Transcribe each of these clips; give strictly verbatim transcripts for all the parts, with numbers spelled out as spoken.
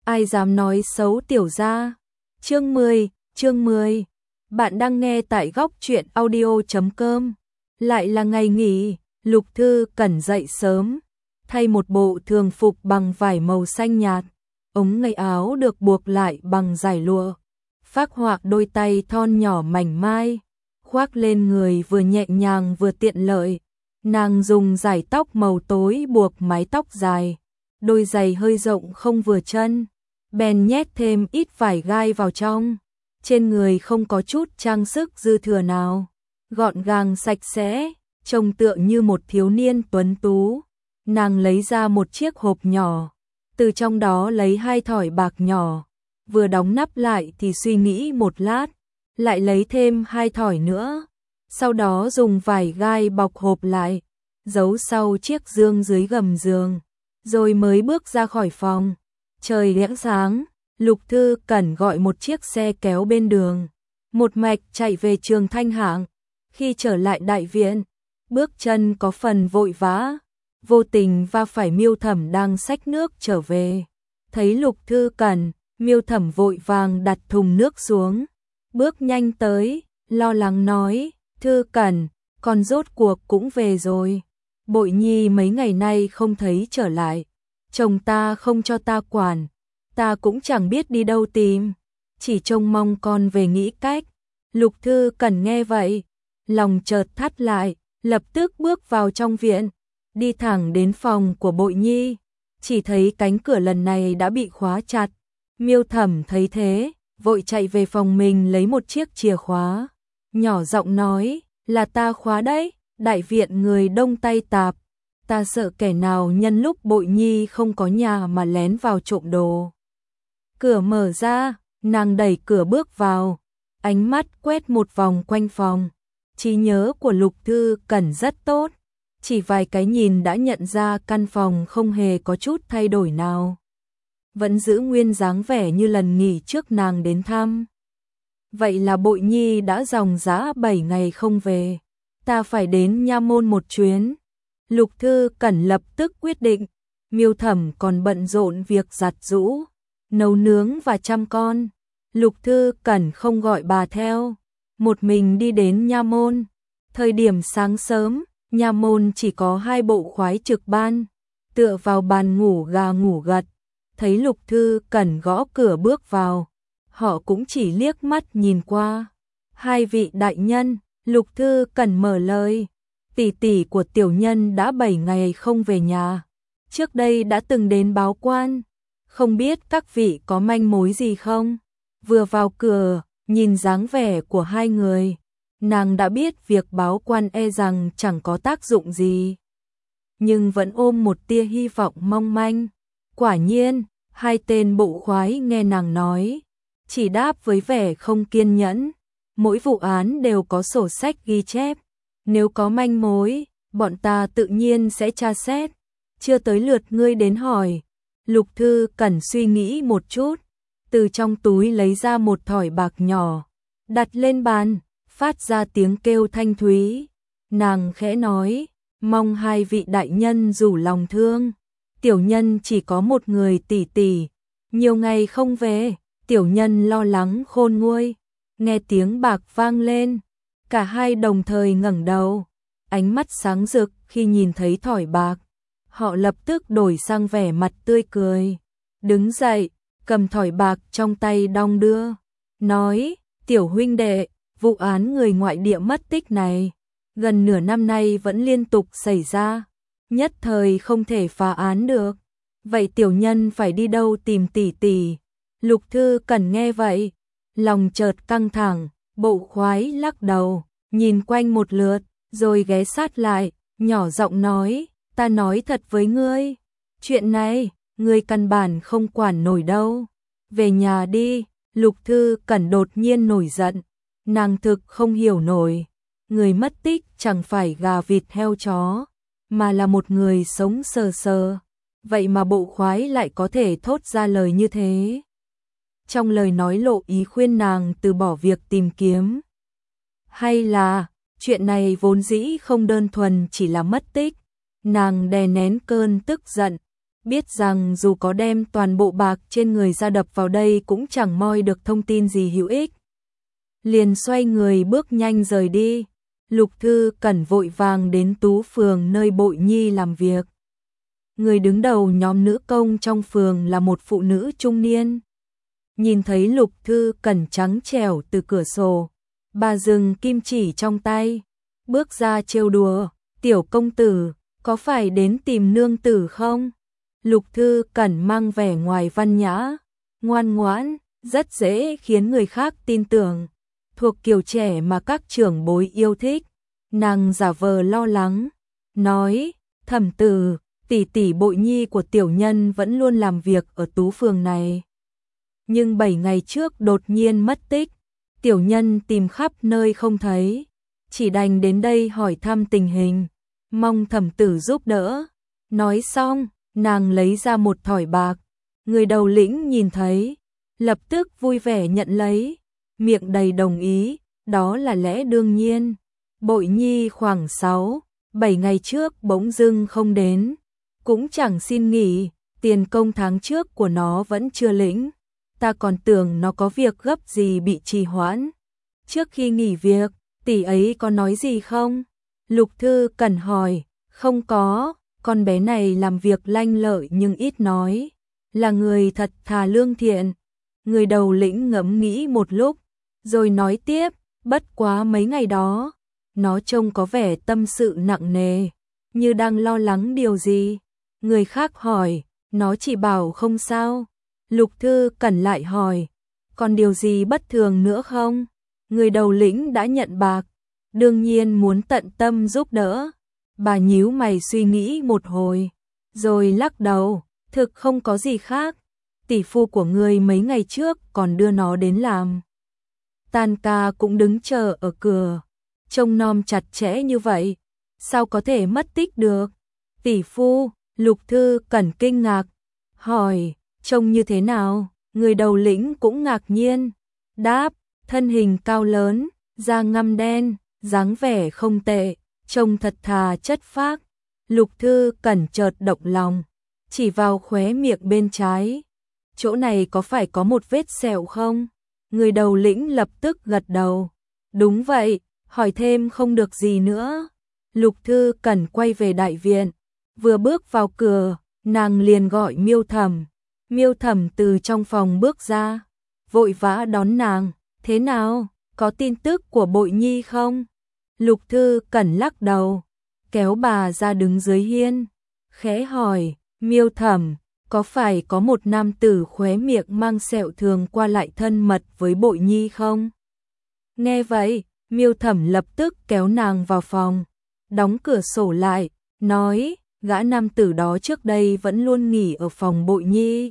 ai dám nói xấu tiểu gia. Chương mười, chương mười. Bạn đang nghe tại góc truyện audio chấm com. Lại là ngày nghỉ, Lục Thư Cẩn dậy sớm, thay một bộ thường phục bằng vải màu xanh nhạt, ống ngay áo được buộc lại bằng dải lụa, phác họa đôi tay thon nhỏ mảnh mai, khoác lên người vừa nhẹ nhàng vừa tiện lợi. Nàng dùng dải tóc màu tối buộc mái tóc dài, đôi giày hơi rộng không vừa chân, bèn nhét thêm ít vải gai vào trong. Trên người không có chút trang sức dư thừa nào, gọn gàng sạch sẽ, trông tựa như một thiếu niên tuấn tú. Nàng lấy ra một chiếc hộp nhỏ, từ trong đó lấy hai thỏi bạc nhỏ, vừa đóng nắp lại thì suy nghĩ một lát, lại lấy thêm hai thỏi nữa, sau đó dùng vải gai bọc hộp lại, giấu sau chiếc dương dưới gầm giường, rồi mới bước ra khỏi phòng. Trời lẽng sáng, Lục Thư Cẩn gọi một chiếc xe kéo bên đường, một mạch chạy về Trường Thanh Hạng. Khi trở lại đại viện, bước chân có phần vội vã, vô tình va phải Miêu Thẩm đang xách nước trở về. Thấy Lục Thư Cẩn, Miêu Thẩm vội vàng đặt thùng nước xuống, bước nhanh tới, lo lắng nói: "Thư Cẩn, con rốt cuộc cũng về rồi. Bội Nhi mấy ngày nay không thấy trở lại, chồng ta không cho ta quản, ta cũng chẳng biết đi đâu tìm, chỉ trông mong con về nghĩ cách." Lục Thư Cẩn nghe vậy, lòng chợt thắt lại, lập tức bước vào trong viện, đi thẳng đến phòng của Bội Nhi, chỉ thấy cánh cửa lần này đã bị khóa chặt. Miêu Thẩm thấy thế, vội chạy về phòng mình lấy một chiếc chìa khóa, nhỏ giọng nói: "Là ta khóa đấy, đại viện người đông tay tạp, ta sợ kẻ nào nhân lúc Bội Nhi không có nhà mà lén vào trộm đồ." Cửa mở ra, nàng đẩy cửa bước vào, ánh mắt quét một vòng quanh phòng. Trí nhớ của Lục Thư Cẩn rất tốt, chỉ vài cái nhìn đã nhận ra căn phòng không hề có chút thay đổi nào, vẫn giữ nguyên dáng vẻ như lần nghỉ trước nàng đến thăm. Vậy là Bội Nhi đã dòng dã bảy ngày không về, ta phải đến nha môn một chuyến. Lục Thư Cẩn lập tức quyết định. Miêu Thẩm còn bận rộn việc giặt giũ, nấu nướng và chăm con. Lục Thư Cẩn không gọi bà theo, một mình đi đến nha môn. Thời điểm sáng sớm, nha môn chỉ có hai bộ khoái trực ban, tựa vào bàn ngủ gà ngủ gật. Thấy Lục Thư Cẩn gõ cửa bước vào, họ cũng chỉ liếc mắt nhìn qua. "Hai vị đại nhân," Lục Thư Cẩn mở lời, "tỷ tỷ của tiểu nhân đã bảy ngày không về nhà, trước đây đã từng đến báo quan, không biết các vị có manh mối gì không?" Vừa vào cửa, nhìn dáng vẻ của hai người, nàng đã biết việc báo quan e rằng chẳng có tác dụng gì, nhưng vẫn ôm một tia hy vọng mong manh. Quả nhiên, hai tên bộ khoái nghe nàng nói, chỉ đáp với vẻ không kiên nhẫn. "Mỗi vụ án đều có sổ sách ghi chép, nếu có manh mối, bọn ta tự nhiên sẽ tra xét, chưa tới lượt ngươi đến hỏi." Lục Thư Cẩn suy nghĩ một chút, từ trong túi lấy ra một thỏi bạc nhỏ, đặt lên bàn, phát ra tiếng kêu thanh thúy. Nàng khẽ nói: "Mong hai vị đại nhân rủ lòng thương, tiểu nhân chỉ có một người tỷ tỷ, nhiều ngày không về, tiểu nhân lo lắng khôn nguôi." Nghe tiếng bạc vang lên, cả hai đồng thời ngẩng đầu, ánh mắt sáng rực khi nhìn thấy thỏi bạc. Họ lập tức đổi sang vẻ mặt tươi cười, đứng dậy, cầm thỏi bạc trong tay đong đưa, nói: "Tiểu huynh đệ, vụ án người ngoại địa mất tích này, gần nửa năm nay vẫn liên tục xảy ra, nhất thời không thể phá án được. Vậy tiểu nhân phải đi đâu tìm tỷ tỷ?" Lục Thư Cẩn nghe vậy, lòng chợt căng thẳng, bộ khoái lắc đầu, nhìn quanh một lượt, rồi ghé sát lại, nhỏ giọng nói: "Ta nói thật với ngươi, chuyện này, ngươi căn bản không quản nổi đâu. Về nhà đi." Lục Thư Cẩn đột nhiên nổi giận, nàng thực không hiểu nổi, người mất tích chẳng phải gà vịt heo chó, mà là một người sống sờ sờ, vậy mà bộ khoái lại có thể thốt ra lời như thế. Trong lời nói lộ ý khuyên nàng từ bỏ việc tìm kiếm. Hay là, chuyện này vốn dĩ không đơn thuần chỉ là mất tích. Nàng đè nén cơn tức giận, biết rằng dù có đem toàn bộ bạc trên người ra đập vào đây cũng chẳng moi được thông tin gì hữu ích. Liền xoay người bước nhanh rời đi. Lục Thư Cẩn vội vàng đến Tú phường nơi Bội Nhi làm việc. Người đứng đầu nhóm nữ công trong phường là một phụ nữ trung niên. Nhìn thấy Lục Thư Cẩn trắng trẻo từ cửa sổ, bà dừng kim chỉ trong tay, bước ra trêu đùa, "Tiểu công tử, có phải đến tìm nương tử không?" Lục Thư Cẩn mang vẻ ngoài văn nhã, ngoan ngoãn, rất dễ khiến người khác tin tưởng, thuộc kiểu trẻ mà các trưởng bối yêu thích. Nàng giả vờ lo lắng, nói, "Thẩm tử, tỷ tỷ Bội Nhi của tiểu nhân vẫn luôn làm việc ở Tú phường này. Nhưng bảy ngày trước đột nhiên mất tích, tiểu nhân tìm khắp nơi không thấy, chỉ đành đến đây hỏi thăm tình hình, mong thẩm tử giúp đỡ." Nói xong, nàng lấy ra một thỏi bạc, người đầu lĩnh nhìn thấy, lập tức vui vẻ nhận lấy, miệng đầy đồng ý, đó là lẽ đương nhiên. Bội Nhi khoảng sáu, bảy ngày trước bỗng dưng không đến, cũng chẳng xin nghỉ, tiền công tháng trước của nó vẫn chưa lĩnh, ta còn tưởng nó có việc gấp gì bị trì hoãn. Trước khi nghỉ việc, tỷ ấy có nói gì không? Lục Thư Cẩn hỏi, "Không có, con bé này làm việc lanh lợi nhưng ít nói, là người thật thà lương thiện." Người đầu lĩnh ngẫm nghĩ một lúc, rồi nói tiếp, "Bất quá mấy ngày đó, nó trông có vẻ tâm sự nặng nề, như đang lo lắng điều gì." Người khác hỏi, "Nó chỉ bảo không sao." Lục Thư Cẩn lại hỏi, "Còn điều gì bất thường nữa không?" Người đầu lĩnh đã nhận bạc, đương nhiên muốn tận tâm giúp đỡ. Bà nhíu mày suy nghĩ một hồi, rồi lắc đầu, "Thực không có gì khác. Tỷ phu của ngươi mấy ngày trước còn đưa nó đến làm. Tan ca cũng đứng chờ ở cửa, trông nom chặt chẽ như vậy, sao có thể mất tích được?" "Tỷ phu?" Lục Thư Cẩn kinh ngạc, hỏi, "Trông như thế nào?" Người đầu lĩnh cũng ngạc nhiên, đáp, "Thân hình cao lớn, da ngăm đen, dáng vẻ không tệ, trông thật thà chất phác." Lục Thư Cẩn chợt động lòng, chỉ vào khóe miệng bên trái, "Chỗ này có phải có một vết sẹo không?" Người đầu lĩnh lập tức gật đầu, "Đúng vậy, hỏi thêm không được gì nữa." Lục Thư Cẩn quay về đại viện, vừa bước vào cửa, nàng liền gọi Miêu Thẩm. Miêu Thẩm từ trong phòng bước ra, vội vã đón nàng, "Thế nào, có tin tức của Bội Nhi không?" Lục Thư Cẩn lắc đầu, kéo bà ra đứng dưới hiên, khẽ hỏi, "Miêu Thẩm, có phải có một nam tử khóe miệng mang sẹo thường qua lại thân mật với Bội Nhi không?" Nghe vậy, Miêu Thẩm lập tức kéo nàng vào phòng, đóng cửa sổ lại, nói, "Gã nam tử đó trước đây vẫn luôn nghỉ ở phòng Bội Nhi.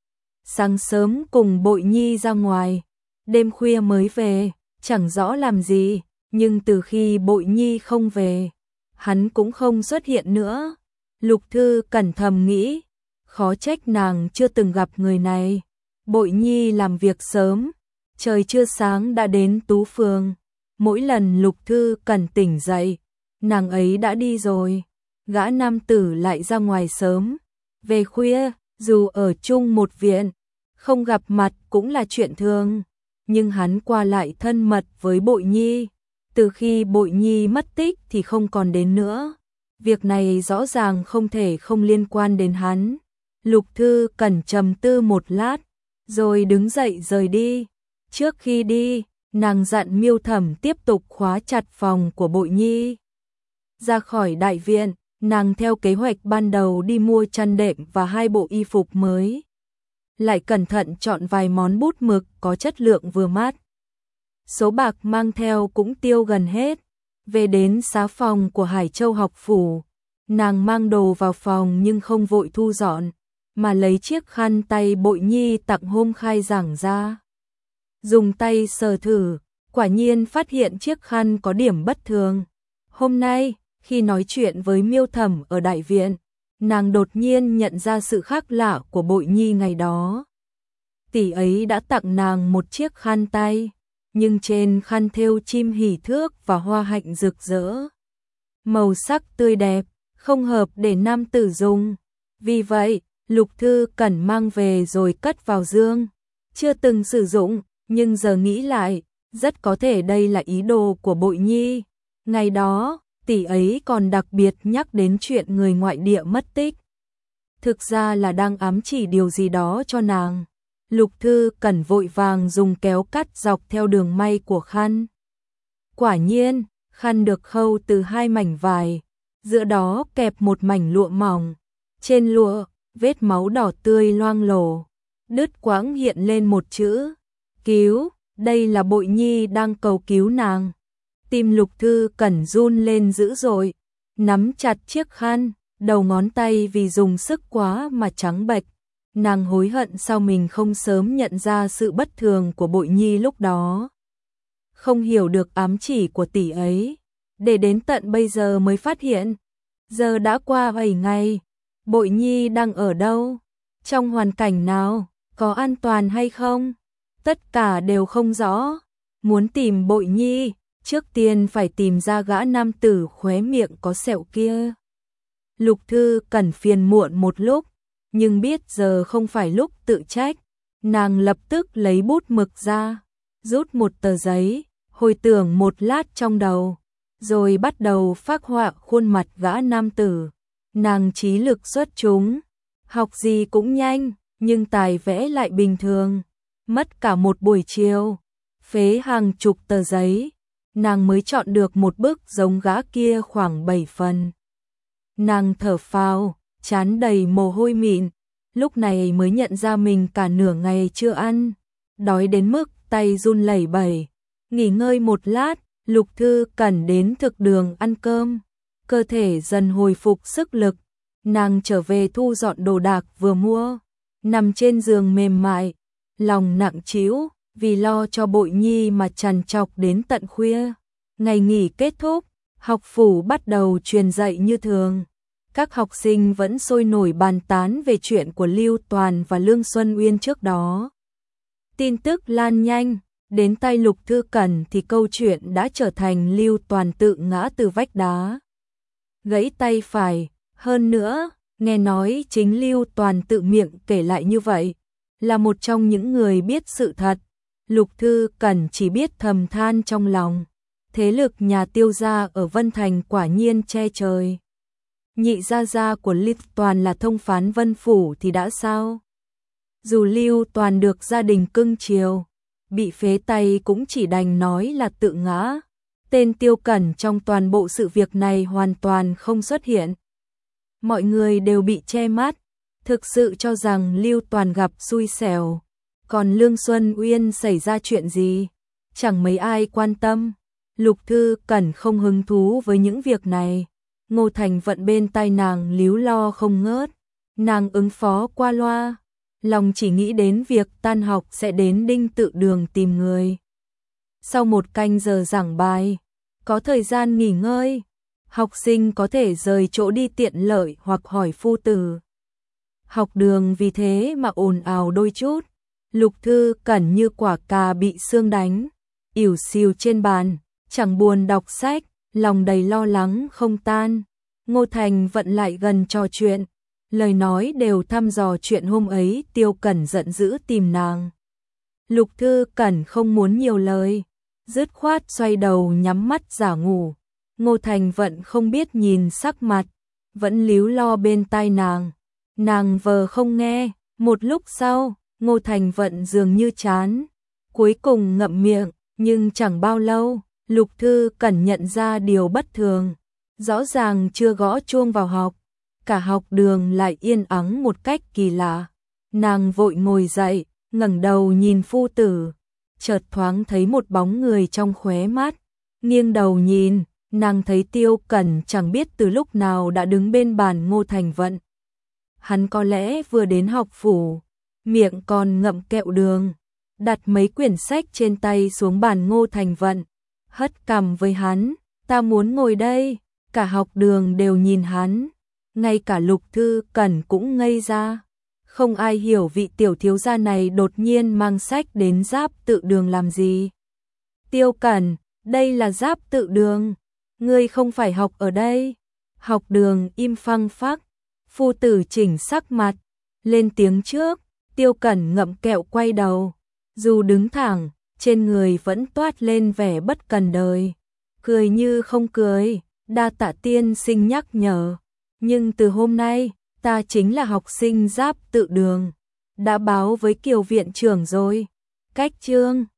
Sáng sớm cùng Bội Nhi ra ngoài, đêm khuya mới về, chẳng rõ làm gì, nhưng từ khi Bội Nhi không về, hắn cũng không xuất hiện nữa." Lục Thư Cẩn thầm nghĩ, khó trách nàng chưa từng gặp người này. Bội Nhi làm việc sớm, trời chưa sáng đã đến Tú phường. Mỗi lần Lục Thư Cẩn tỉnh dậy, nàng ấy đã đi rồi. Gã nam tử lại ra ngoài sớm, về khuya, dù ở chung một viện, không gặp mặt cũng là chuyện thường. Nhưng hắn qua lại thân mật với Bội Nhi, từ khi Bội Nhi mất tích thì không còn đến nữa. Việc này rõ ràng không thể không liên quan đến hắn. Lục Thư Cẩn trầm tư một lát, rồi đứng dậy rời đi. Trước khi đi, nàng dặn Miêu Thẩm tiếp tục khóa chặt phòng của Bội Nhi. Ra khỏi đại viện, nàng theo kế hoạch ban đầu đi mua chăn đệm và hai bộ y phục mới. Lại cẩn thận chọn vài món bút mực có chất lượng vừa mắt. Số bạc mang theo cũng tiêu gần hết. Về đến xá phòng của Hải Châu học phủ, nàng mang đồ vào phòng nhưng không vội thu dọn, mà lấy chiếc khăn tay Bội Nhi tặng hôm khai giảng ra. Dùng tay sờ thử, quả nhiên phát hiện chiếc khăn có điểm bất thường. Hôm nay, khi nói chuyện với Miêu Thẩm ở đại viện, nàng đột nhiên nhận ra sự khác lạ của Bội Nhi ngày đó. Tỷ ấy đã tặng nàng một chiếc khăn tay, nhưng trên khăn thêu chim hỷ thước và hoa hạnh rực rỡ. Màu sắc tươi đẹp, không hợp để nam tử dùng. Vì vậy, Lục Thư Cẩn mang về rồi cất vào dương. Chưa từng sử dụng, nhưng giờ nghĩ lại, rất có thể đây là ý đồ của Bội Nhi. Ngày đó, tỷ ấy còn đặc biệt nhắc đến chuyện người ngoại địa mất tích. Thực ra là đang ám chỉ điều gì đó cho nàng. Lục Thư Cẩn vội vàng dùng kéo cắt dọc theo đường may của khăn. Quả nhiên, khăn được khâu từ hai mảnh vải, giữa đó kẹp một mảnh lụa mỏng. Trên lụa, vết máu đỏ tươi loang lổ, đứt quãng hiện lên một chữ, cứu, đây là Bội Nhi đang cầu cứu nàng. Tim Lục Thư Cẩn run lên dữ dội, nắm chặt chiếc khăn, đầu ngón tay vì dùng sức quá mà trắng bệch. Nàng hối hận sao mình không sớm nhận ra sự bất thường của Bội Nhi lúc đó. Không hiểu được ám chỉ của tỷ ấy, để đến tận bây giờ mới phát hiện. Giờ đã qua bảy ngày, Bội Nhi đang ở đâu? Trong hoàn cảnh nào? Có an toàn hay không? Tất cả đều không rõ. Muốn tìm Bội Nhi, trước tiên phải tìm ra gã nam tử khóe miệng có sẹo kia. Lục Thư Cẩn phiền muộn một lúc, nhưng biết giờ không phải lúc tự trách. Nàng lập tức lấy bút mực ra, rút một tờ giấy, hồi tưởng một lát trong đầu, rồi bắt đầu phác họa khuôn mặt gã nam tử. Nàng trí lực xuất chúng, học gì cũng nhanh, nhưng tài vẽ lại bình thường. Mất cả một buổi chiều, phế hàng chục tờ giấy, nàng mới chọn được một bức giống gã kia khoảng bảy phần. Nàng thở phào, trán đầy mồ hôi mịn, lúc này mới nhận ra mình cả nửa ngày chưa ăn, đói đến mức tay run lẩy bẩy. Nghỉ ngơi một lát, Lục Thư Cẩn đến thực đường ăn cơm, cơ thể dần hồi phục sức lực. Nàng trở về thu dọn đồ đạc vừa mua, nằm trên giường mềm mại, lòng nặng trĩu vì lo cho Bội Nhi mà trằn trọc đến tận khuya. Ngày nghỉ kết thúc, học phủ bắt đầu truyền dạy như thường. Các học sinh vẫn sôi nổi bàn tán về chuyện của Lưu Toàn và Lương Xuân Uyên trước đó. Tin tức lan nhanh, đến tay Lục Thư Cẩn thì câu chuyện đã trở thành Lưu Toàn tự ngã từ vách đá, gãy tay phải. Hơn nữa, nghe nói chính Lưu Toàn tự miệng kể lại như vậy, là một trong những người biết sự thật. Lục Thư Cẩn chỉ biết thầm than trong lòng, thế lực nhà Tiêu gia ở Vân Thành quả nhiên che trời. Nhị gia gia của Lưu Toàn là thông phán Vân Phủ thì đã sao? Dù Lưu Toàn được gia đình cưng chiều, bị phế tay cũng chỉ đành nói là tự ngã. Tên Tiêu Cẩn trong toàn bộ sự việc này hoàn toàn không xuất hiện. Mọi người đều bị che mắt, thực sự cho rằng Lưu Toàn gặp xui xẻo. Còn Lương Xuân Uyên xảy ra chuyện gì? Chẳng mấy ai quan tâm. Lục Thư Cẩn không hứng thú với những việc này. Ngô Thành Vận bên tai nàng líu lo không ngớt. Nàng ứng phó qua loa, lòng chỉ nghĩ đến việc tan học sẽ đến Đinh Tự Đường tìm người. Sau một canh giờ giảng bài, có thời gian nghỉ ngơi, học sinh có thể rời chỗ đi tiện lợi hoặc hỏi phu tử. Học đường vì thế mà ồn ào đôi chút. Lục Thư Cẩn như quả cà bị sương đánh, ỉu xìu trên bàn, chẳng buồn đọc sách, lòng đầy lo lắng không tan. Ngô Thành Vận lại gần trò chuyện, lời nói đều thăm dò chuyện hôm ấy Tiêu Cẩn giận dữ tìm nàng. Lục Thư Cẩn không muốn nhiều lời, dứt khoát xoay đầu nhắm mắt giả ngủ. Ngô Thành Vận không biết nhìn sắc mặt, vẫn líu lo bên tai nàng. Nàng vờ không nghe, một lúc sau, Ngô Thành Vận dường như chán, cuối cùng ngậm miệng, nhưng chẳng bao lâu, Lục Thư Cẩn nhận ra điều bất thường. Rõ ràng chưa gõ chuông vào học, cả học đường lại yên ắng một cách kỳ lạ. Nàng vội ngồi dậy, ngẩng đầu nhìn phu tử, chợt thoáng thấy một bóng người trong khóe mắt, nghiêng đầu nhìn, nàng thấy Tiêu Cẩn chẳng biết từ lúc nào đã đứng bên bàn Ngô Thành Vận. Hắn có lẽ vừa đến học phủ, miệng còn ngậm kẹo đường, đặt mấy quyển sách trên tay xuống bàn Ngô Thành Vận, hất cằm với hắn, ta muốn ngồi đây. Cả học đường đều nhìn hắn, ngay cả Lục Thư Cẩn cũng ngây ra. Không ai hiểu vị tiểu thiếu gia này đột nhiên mang sách đến Giáp Tự Đường làm gì. Tiêu Cẩn, đây là Giáp Tự Đường, ngươi không phải học ở đây. Học đường im phăng phắc, phu tử chỉnh sắc mặt, lên tiếng trước. Tiêu Cẩn ngậm kẹo quay đầu, dù đứng thẳng, trên người vẫn toát lên vẻ bất cần đời. Cười như không cười, đa tạ tiên sinh nhắc nhở. Nhưng từ hôm nay, ta chính là học sinh giáp tự đường. Đã báo với Kiều viện trưởng rồi. Cách chương